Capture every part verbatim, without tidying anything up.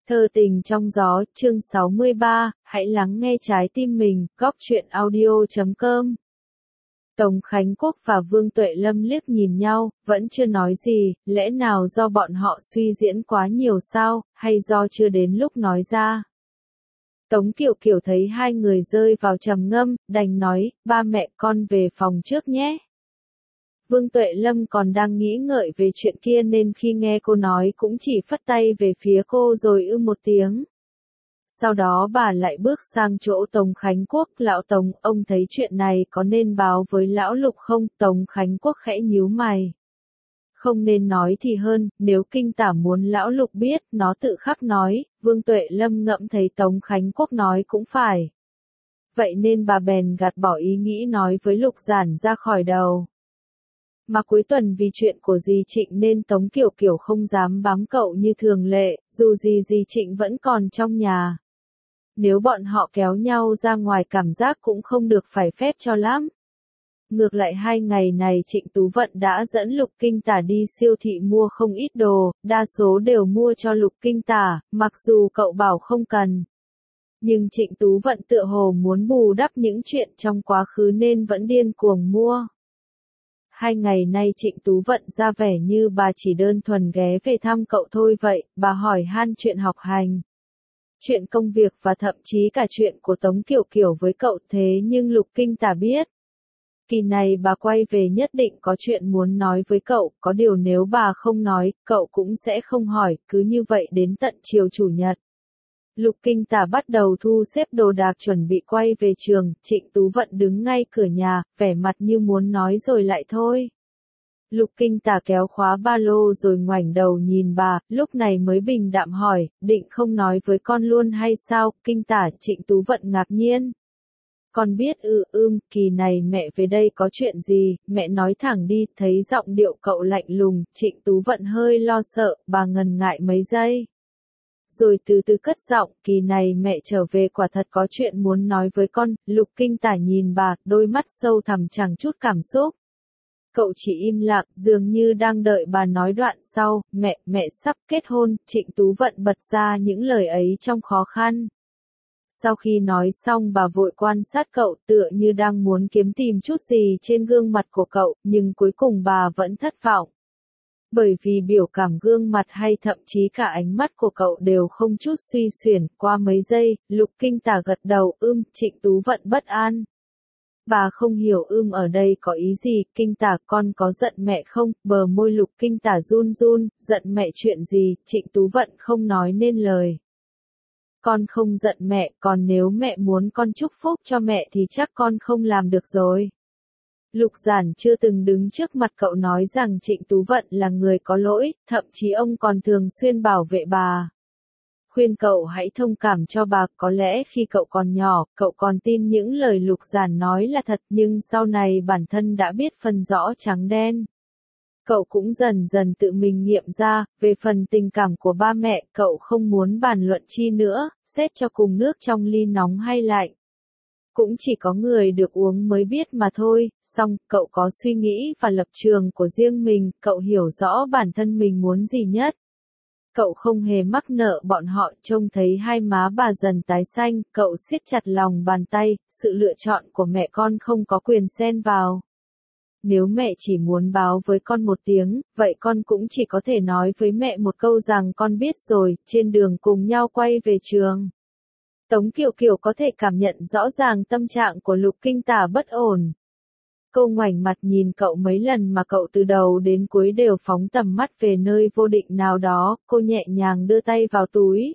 Thơ tình trong gió, chương sáu mươi ba, hãy lắng nghe trái tim mình, góc truyện audio chấm com. Tống Khánh Quốc và Vương Tuệ Lâm liếc nhìn nhau, vẫn chưa nói gì, lẽ nào do bọn họ suy diễn quá nhiều sao, hay do chưa đến lúc nói ra. Tống Kiều Kiều thấy hai người rơi vào trầm ngâm, đành nói, ba mẹ con về phòng trước nhé. Vương Tuệ Lâm còn đang nghĩ ngợi về chuyện kia nên khi nghe cô nói cũng chỉ phất tay về phía cô rồi ư một tiếng. Sau đó bà lại bước sang chỗ Tống Khánh Quốc, lão Tống, ông thấy chuyện này có nên báo với lão Lục không? Tống Khánh Quốc khẽ nhíu mày. Không nên nói thì hơn, nếu kinh tả muốn lão Lục biết, nó tự khắc nói, Vương Tuệ Lâm ngẫm thấy Tống Khánh Quốc nói cũng phải. Vậy nên bà bèn gạt bỏ ý nghĩ nói với Lục Giản ra khỏi đầu. Mà cuối tuần vì chuyện của dì Trịnh nên Tống Kiều Kiều không dám bám cậu như thường lệ, dù gì dì Trịnh vẫn còn trong nhà. Nếu bọn họ kéo nhau ra ngoài cảm giác cũng không được phải phép cho lắm. Ngược lại hai ngày này Trịnh Tú Vận đã dẫn Lục Kinh Tả đi siêu thị mua không ít đồ, đa số đều mua cho Lục Kinh Tả, mặc dù cậu bảo không cần. Nhưng Trịnh Tú Vận tựa hồ muốn bù đắp những chuyện trong quá khứ nên vẫn điên cuồng mua. Hai ngày nay Trịnh Tú Vận ra vẻ như bà chỉ đơn thuần ghé về thăm cậu thôi vậy, bà hỏi han chuyện học hành, chuyện công việc và thậm chí cả chuyện của Tống Kiều Kiều với cậu, thế nhưng Lục Kinh Tả biết. Kỳ này bà quay về nhất định có chuyện muốn nói với cậu, có điều nếu bà không nói, cậu cũng sẽ không hỏi, cứ như vậy đến tận chiều chủ nhật. Lục Kinh Tả bắt đầu thu xếp đồ đạc chuẩn bị quay về trường, Trịnh Tú Vận đứng ngay cửa nhà, vẻ mặt như muốn nói rồi lại thôi. Lục Kinh Tả kéo khóa ba lô rồi ngoảnh đầu nhìn bà, lúc này mới bình đạm hỏi, định không nói với con luôn hay sao? Kinh Tả, Trịnh Tú Vận ngạc nhiên. Con biết ư, ưm, kỳ này mẹ về đây có chuyện gì, mẹ nói thẳng đi, thấy giọng điệu cậu lạnh lùng, Trịnh Tú Vận hơi lo sợ, bà ngần ngại mấy giây. Rồi từ từ cất giọng, kỳ này mẹ trở về quả thật có chuyện muốn nói với con. Lục Kinh Tả nhìn bà, đôi mắt sâu thẳm chẳng chút cảm xúc. Cậu chỉ im lặng, dường như đang đợi bà nói đoạn sau, mẹ, mẹ sắp kết hôn, Trịnh Tú Vận bật ra những lời ấy trong khó khăn. Sau khi nói xong bà vội quan sát cậu tựa như đang muốn kiếm tìm chút gì trên gương mặt của cậu, nhưng cuối cùng bà vẫn thất vọng. Bởi vì biểu cảm gương mặt hay thậm chí cả ánh mắt của cậu đều không chút suy xuyển, qua mấy giây, Lục Kinh Tả gật đầu, ưm, Trịnh Tú Vận bất an. Bà không hiểu ưm ở đây có ý gì, Kinh Tả con có giận mẹ không, bờ môi Lục Kinh Tả run run, giận mẹ chuyện gì, Trịnh Tú Vận không nói nên lời. Con không giận mẹ, còn nếu mẹ muốn con chúc phúc cho mẹ thì chắc con không làm được rồi. Lục Giản chưa từng đứng trước mặt cậu nói rằng Trịnh Tú Vận là người có lỗi, thậm chí ông còn thường xuyên bảo vệ bà. Khuyên cậu hãy thông cảm cho bà, có lẽ khi cậu còn nhỏ, cậu còn tin những lời Lục Giản nói là thật, nhưng sau này bản thân đã biết phân rõ trắng đen. Cậu cũng dần dần tự mình nghiệm ra, về phần tình cảm của ba mẹ, cậu không muốn bàn luận chi nữa, xét cho cùng nước trong ly nóng hay lạnh. Cũng chỉ có người được uống mới biết mà thôi, song, cậu có suy nghĩ và lập trường của riêng mình, cậu hiểu rõ bản thân mình muốn gì nhất. Cậu không hề mắc nợ bọn họ, trông thấy hai má bà dần tái xanh, cậu siết chặt lòng bàn tay, sự lựa chọn của mẹ con không có quyền xen vào. Nếu mẹ chỉ muốn báo với con một tiếng, vậy con cũng chỉ có thể nói với mẹ một câu rằng con biết rồi, trên đường cùng nhau quay về trường. Tống Kiều Kiều có thể cảm nhận rõ ràng tâm trạng của Lục Kinh Tả bất ổn. Cô ngoảnh mặt nhìn cậu mấy lần mà cậu từ đầu đến cuối đều phóng tầm mắt về nơi vô định nào đó, cô nhẹ nhàng đưa tay vào túi.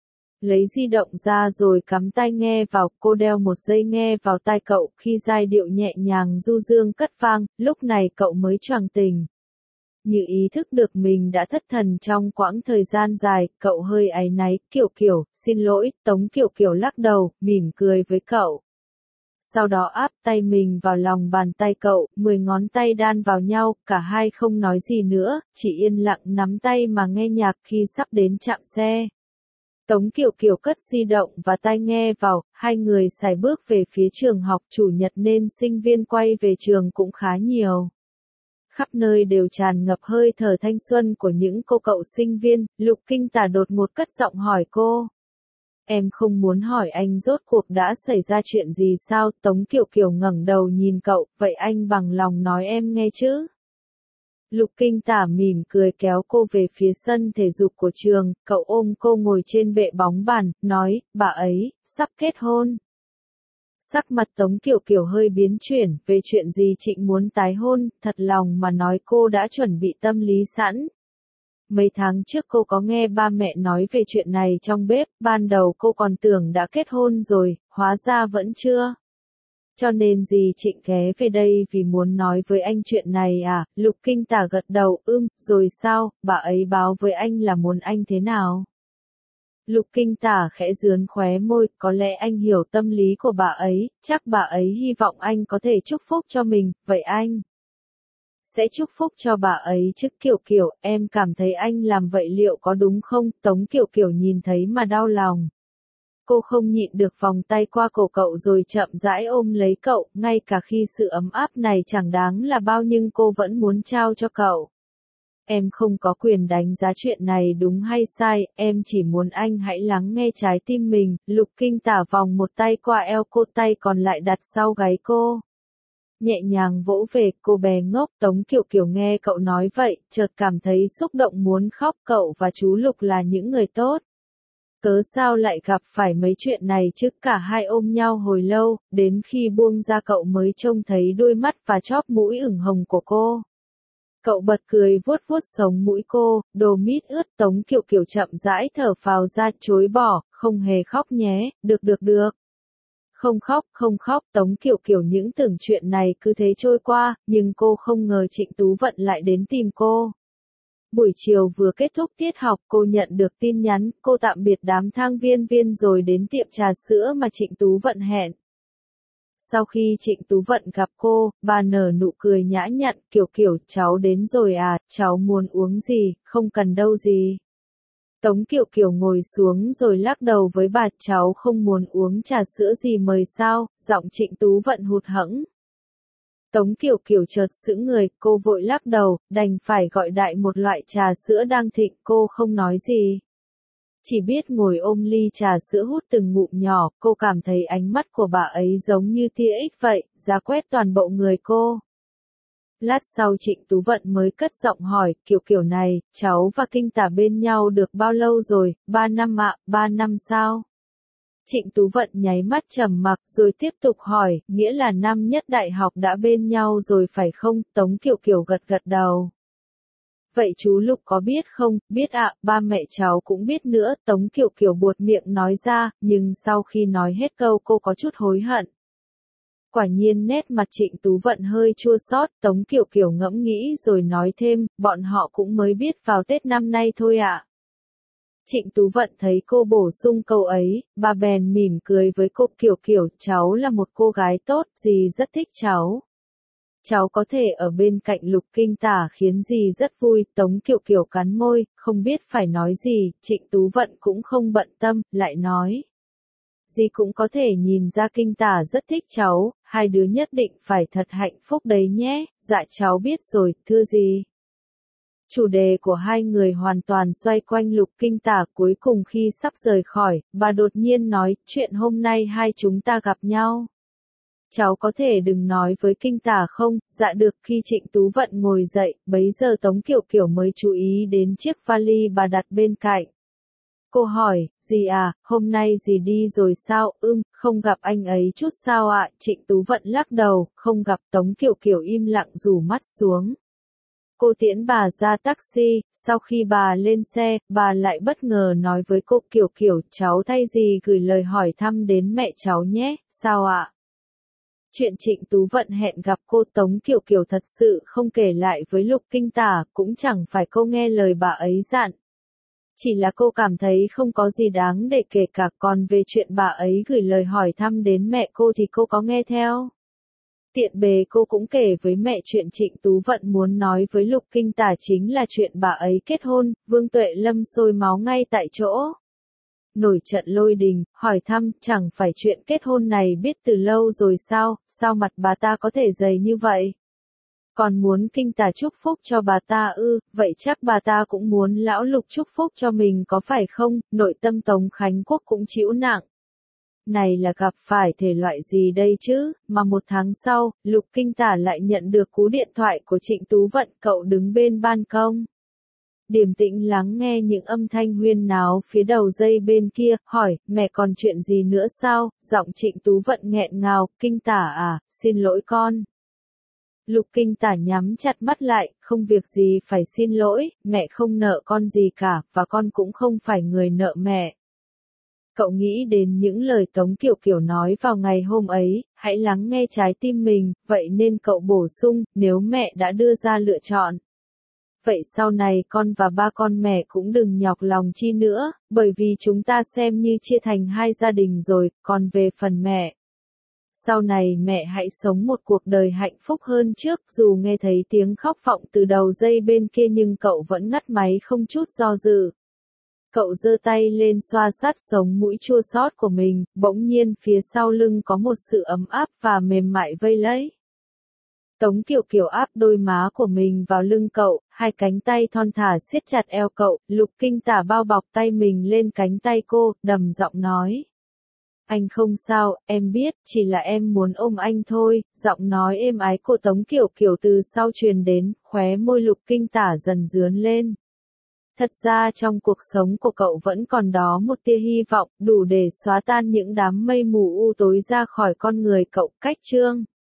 Lấy di động ra rồi cắm tai nghe vào, cô đeo một dây nghe vào tai cậu, khi giai điệu nhẹ nhàng du dương cất vang, lúc này cậu mới choàng tỉnh. Như ý thức được mình đã thất thần trong quãng thời gian dài, cậu hơi áy náy, Kiều Kiều, xin lỗi, Tống Kiều Kiều lắc đầu, mỉm cười với cậu. Sau đó áp tay mình vào lòng bàn tay cậu, mười ngón tay đan vào nhau, cả hai không nói gì nữa, chỉ yên lặng nắm tay mà nghe nhạc khi sắp đến trạm xe. Tống Kiều Kiều cất di động và tai nghe vào, hai người sải bước về phía trường học, chủ nhật nên sinh viên quay về trường cũng khá nhiều. khắp nơi đều tràn ngập hơi thở thanh xuân của những cô cậu sinh viên, Lục Kinh Tả đột ngột cất giọng hỏi cô. Em không muốn hỏi anh rốt cuộc đã xảy ra chuyện gì sao? Tống Kiều Kiều ngẩng đầu nhìn cậu, vậy anh bằng lòng nói em nghe chứ? Lục Kinh Tả mỉm cười kéo cô về phía sân thể dục của trường, cậu ôm cô ngồi trên bệ bóng bàn, nói, bà ấy, sắp kết hôn. Sắc mặt Tống Kiều Kiều hơi biến chuyển, về chuyện gì Trịnh muốn tái hôn, thật lòng mà nói cô đã chuẩn bị tâm lý sẵn. Mấy tháng trước cô có nghe ba mẹ nói về chuyện này trong bếp, ban đầu cô còn tưởng đã kết hôn rồi, hóa ra vẫn chưa. Cho nên dì Trịnh ghé về đây vì muốn nói với anh chuyện này à, Lục Kinh Tả gật đầu, ưm, rồi sao, bà ấy báo với anh là muốn anh thế nào? Lục Kinh Tả khẽ rướn khóe môi, có lẽ anh hiểu tâm lý của bà ấy, chắc bà ấy hy vọng anh có thể chúc phúc cho mình, vậy anh sẽ chúc phúc cho bà ấy chứ. Kiều Kiều, em cảm thấy anh làm vậy liệu có đúng không? Tống Kiều Kiều nhìn thấy mà đau lòng. Cô không nhịn được vòng tay qua cổ cậu rồi chậm rãi ôm lấy cậu, ngay cả khi sự ấm áp này chẳng đáng là bao nhưng cô vẫn muốn trao cho cậu. Em không có quyền đánh giá chuyện này đúng hay sai, em chỉ muốn anh hãy lắng nghe trái tim mình. Lục Kinh Tả vòng một tay qua eo cô, tay còn lại đặt sau gáy cô. Nhẹ nhàng vỗ về, cô bé ngốc. Tống Kiều Kiều nghe cậu nói vậy, chợt cảm thấy xúc động muốn khóc. Cậu và chú Lục là những người tốt. Cớ sao lại gặp phải mấy chuyện này chứ? Cả hai ôm nhau hồi lâu, đến khi buông ra cậu mới trông thấy đôi mắt và chóp mũi ửng hồng của cô. Cậu bật cười vuốt vuốt sống mũi cô, đồ mít ướt. Tống Kiều Kiều chậm rãi thở phào ra, chối bỏ, không hề khóc nhé, được được được. Không khóc, không khóc. Tống Kiều Kiều những tưởng chuyện này cứ thế trôi qua, nhưng cô không ngờ Trịnh Tú Vận lại đến tìm cô. Buổi chiều vừa kết thúc tiết học, cô nhận được tin nhắn, cô tạm biệt đám thang viên viên rồi đến tiệm trà sữa mà Trịnh Tú Vận hẹn. Sau khi Trịnh Tú Vận gặp cô, bà nở nụ cười nhã nhặn, Kiều Kiều, cháu đến rồi à, cháu muốn uống gì, không cần đâu gì. Tống Kiều Kiều ngồi xuống rồi lắc đầu với bà, cháu không muốn uống trà sữa gì mời sao, giọng Trịnh Tú Vận hụt hẫng. Tống Kiều Kiều chợt sững người, cô vội lắc đầu, đành phải gọi đại một loại trà sữa đang thịnh, cô không nói gì. Chỉ biết ngồi ôm ly trà sữa hút từng ngụm nhỏ, cô cảm thấy ánh mắt của bà ấy giống như tia ích vậy, giá quét toàn bộ người cô. Lát sau Trịnh Tú Vận mới cất giọng hỏi, Kiều Kiều này, cháu và Kinh Tả bên nhau được bao lâu rồi? Ba năm ạ, ba năm sao? Trịnh Tú Vận nháy mắt trầm mặc rồi tiếp tục hỏi, nghĩa là năm nhất đại học đã bên nhau rồi phải không? Tống Kiều Kiều gật gật đầu. Vậy chú Lục có biết không? Biết ạ, ba mẹ cháu cũng biết nữa. Tống Kiều Kiều buột miệng nói ra, nhưng sau khi nói hết câu cô có chút hối hận. Quả nhiên nét mặt Trịnh Tú Vận hơi chua xót. Tống Kiều Kiều ngẫm nghĩ rồi nói thêm, bọn họ cũng mới biết vào Tết năm nay thôi ạ. Trịnh Tú Vận thấy cô bổ sung câu ấy, bà bèn mỉm cười với cô, Kiều Kiều, cháu là một cô gái tốt, dì rất thích cháu. Cháu có thể ở bên cạnh Lục Kinh Tả khiến dì rất vui. Tống Kiều Kiều cắn môi, không biết phải nói gì. Trịnh Tú Vận cũng không bận tâm, lại nói. Dì cũng có thể nhìn ra Kinh Tả rất thích cháu, hai đứa nhất định phải thật hạnh phúc đấy nhé. Dạ cháu biết rồi, thưa dì. Chủ đề của hai người hoàn toàn xoay quanh Lục Kinh Tả. Cuối cùng khi sắp rời khỏi, bà đột nhiên nói, chuyện hôm nay hai chúng ta gặp nhau. Cháu có thể đừng nói với Kinh Tả không? Dạ được. Khi Trịnh Tú Vận ngồi dậy, bấy giờ Tống Kiều Kiều mới chú ý đến chiếc vali bà đặt bên cạnh. Cô hỏi, dì à, hôm nay dì đi rồi sao? Ưm, không gặp anh ấy chút sao ạ? Trịnh Tú Vận lắc đầu, không gặp. Tống Kiều Kiều im lặng rủ mắt xuống. Cô tiễn bà ra taxi, sau khi bà lên xe, bà lại bất ngờ nói với cô, Kiều Kiều, cháu thay dì gửi lời hỏi thăm đến mẹ cháu nhé, sao ạ? Chuyện Trịnh Tú Vận hẹn gặp cô, Tống Kiều Kiều thật sự không kể lại với Lục Kinh Tả, cũng chẳng phải cô nghe lời bà ấy dặn. Chỉ là cô cảm thấy không có gì đáng để kể cả, còn về chuyện bà ấy gửi lời hỏi thăm đến mẹ cô thì cô có nghe theo. Tiện bề cô cũng kể với mẹ chuyện Trịnh Tú Vận muốn nói với Lục Kinh Tả chính là chuyện bà ấy kết hôn. Vương Tuệ Lâm sôi máu ngay tại chỗ. Nổi trận lôi đình, hỏi thăm, chẳng phải chuyện kết hôn này biết từ lâu rồi sao, sao mặt bà ta có thể dày như vậy? Còn muốn Kinh Tả chúc phúc cho bà ta ư, vậy chắc bà ta cũng muốn lão Lục chúc phúc cho mình có phải không? Nội tâm Tống Khánh Quốc cũng chịu nặng. Này là gặp phải thể loại gì đây chứ, mà một tháng sau, Lục Kinh Tả lại nhận được cú điện thoại của Trịnh Tú Vận, cậu đứng bên ban công. Điềm tĩnh lắng nghe những âm thanh huyên náo phía đầu dây bên kia, hỏi, mẹ còn chuyện gì nữa sao? Giọng Trịnh Tú Vận nghẹn ngào, Kinh Tả à, xin lỗi con. Lục Kinh Tả nhắm chặt mắt lại, không việc gì phải xin lỗi, mẹ không nợ con gì cả, và con cũng không phải người nợ mẹ. Cậu nghĩ đến những lời Tống Kiều Kiều nói vào ngày hôm ấy, hãy lắng nghe trái tim mình, vậy nên cậu bổ sung, nếu mẹ đã đưa ra lựa chọn. Vậy sau này con và ba con mẹ cũng đừng nhọc lòng chi nữa, bởi vì chúng ta xem như chia thành hai gia đình rồi, còn về phần mẹ. Sau này mẹ hãy sống một cuộc đời hạnh phúc hơn trước, dù nghe thấy tiếng khóc vọng từ đầu dây bên kia nhưng cậu vẫn ngắt máy không chút do dự. Cậu giơ tay lên xoa sát sống mũi chua xót của mình, bỗng nhiên phía sau lưng có một sự ấm áp và mềm mại vây lấy. Tống Kiều Kiều áp đôi má của mình vào lưng cậu, hai cánh tay thon thả siết chặt eo cậu, Lục Kinh Tả bao bọc tay mình lên cánh tay cô, đầm giọng nói. Anh không sao, em biết, chỉ là em muốn ôm anh thôi, giọng nói êm ái của Tống Kiều Kiều từ sau truyền đến, khóe môi Lục Kinh Tả dần rướn lên. Thật ra trong cuộc sống của cậu vẫn còn đó một tia hy vọng, đủ để xóa tan những đám mây mù u tối ra khỏi con người cậu. Cách chương